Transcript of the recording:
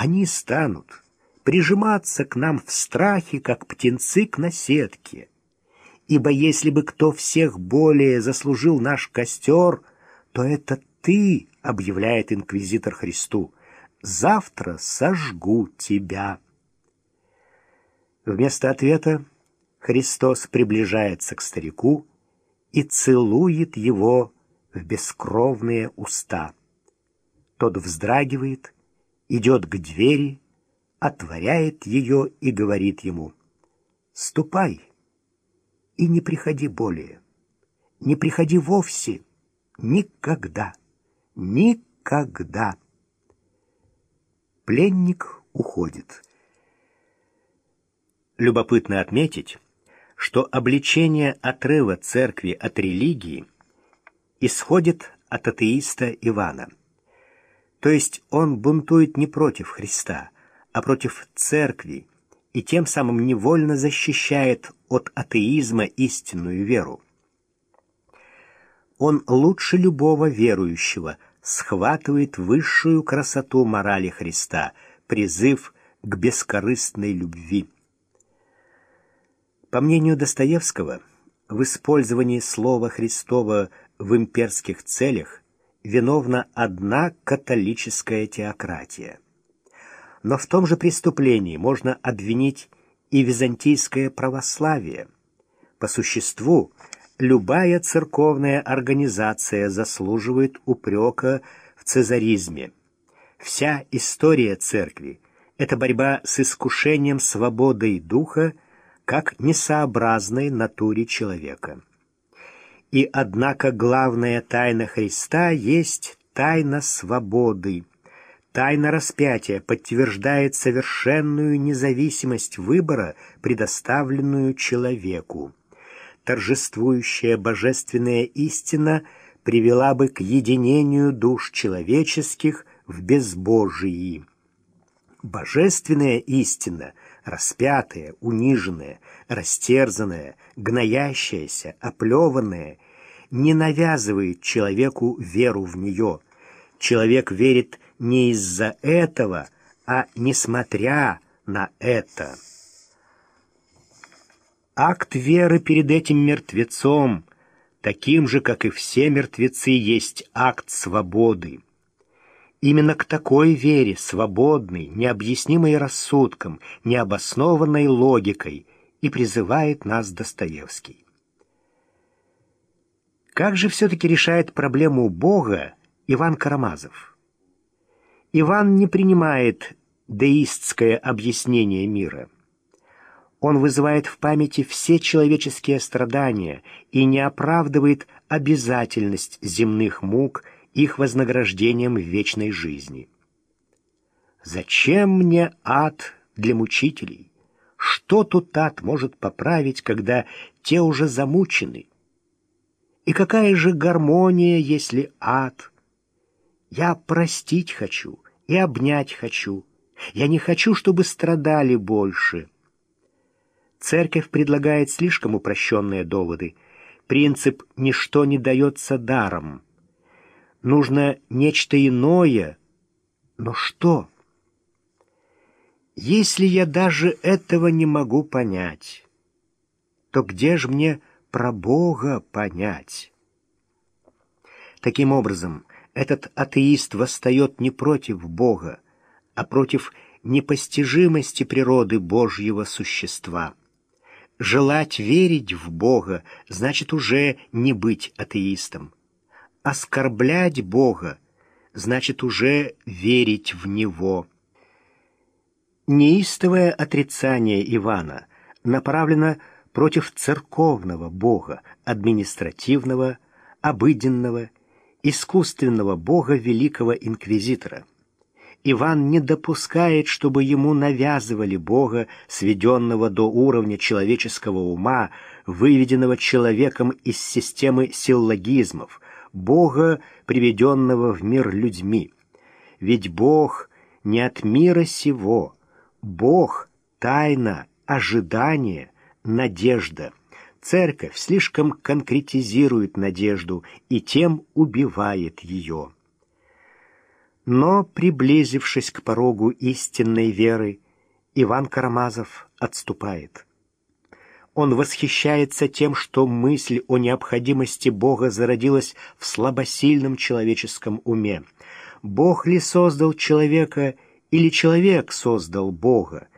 они станут прижиматься к нам в страхе, как птенцы к наседке. Ибо если бы кто всех более заслужил наш костер, то это ты, объявляет инквизитор Христу, завтра сожгу тебя. Вместо ответа Христос приближается к старику и целует его в бескровные уста. Тот вздрагивает, идет к двери, отворяет ее и говорит ему: «Ступай и не приходи более, не приходи вовсе, никогда, никогда». Пленник уходит. Любопытно отметить, что обличение отрыва церкви от религии исходит от атеиста Ивана. То есть он бунтует не против Христа, а против церкви, и тем самым невольно защищает от атеизма истинную веру. Он лучше любого верующего схватывает высшую красоту морали Христа, призыв к бескорыстной любви. По мнению Достоевского, в использовании слова Христова в имперских целях виновна одна католическая теократия. Но в том же преступлении можно обвинить и византийское православие. По существу, любая церковная организация заслуживает упрека в цезаризме. Вся история церкви – это борьба с искушением свободой духа как несообразной натуре человека. И однако главная тайна Христа есть тайна свободы. Тайна распятия подтверждает совершенную независимость выбора, предоставленную человеку. Торжествующая божественная истина привела бы к единению душ человеческих в безбожии. Божественная истина, распятая, униженная, растерзанная, гноящаяся, оплеванная, не навязывает человеку веру в нее. Человек верит не из-за этого, а несмотря на это. Акт веры перед этим мертвецом, таким же, как и все мертвецы, есть акт свободы. Именно к такой вере, свободной, необъяснимой рассудком, необоснованной логикой, и призывает нас Достоевский. Как же все-таки решает проблему Бога Иван Карамазов? Иван не принимает деистское объяснение мира. Он вызывает в памяти все человеческие страдания и не оправдывает обязательность земных мук их вознаграждением в вечной жизни. Зачем мне ад для мучителей? Что тут ад может поправить, когда те уже замучены? И какая же гармония, если ад? Я простить хочу и обнять хочу. Я не хочу, чтобы страдали больше. Церковь предлагает слишком упрощенные доводы. Принцип «ничто не дается даром». Нужно нечто иное. Но что? Если я даже этого не могу понять, то где же мне про Бога понять? Таким образом, этот атеист восстает не против Бога, а против непостижимости природы Божьего существа. Желать верить в Бога значит уже не быть атеистом. Оскорблять Бога значит уже верить в Него. Неистовое отрицание Ивана направлено против церковного Бога, административного, обыденного, искусственного Бога великого инквизитора. Иван не допускает, чтобы ему навязывали Бога, сведенного до уровня человеческого ума, выведенного человеком из системы силлогизмов, Бога, приведенного в мир людьми. Ведь Бог не от мира сего. Бог — тайна, ожидание, надежда. Церковь слишком конкретизирует надежду и тем убивает ее. Но, приблизившись к порогу истинной веры, Иван Карамазов отступает. Он восхищается тем, что мысль о необходимости Бога зародилась в слабосильном человеческом уме. Бог ли создал человека, или человек создал Бога?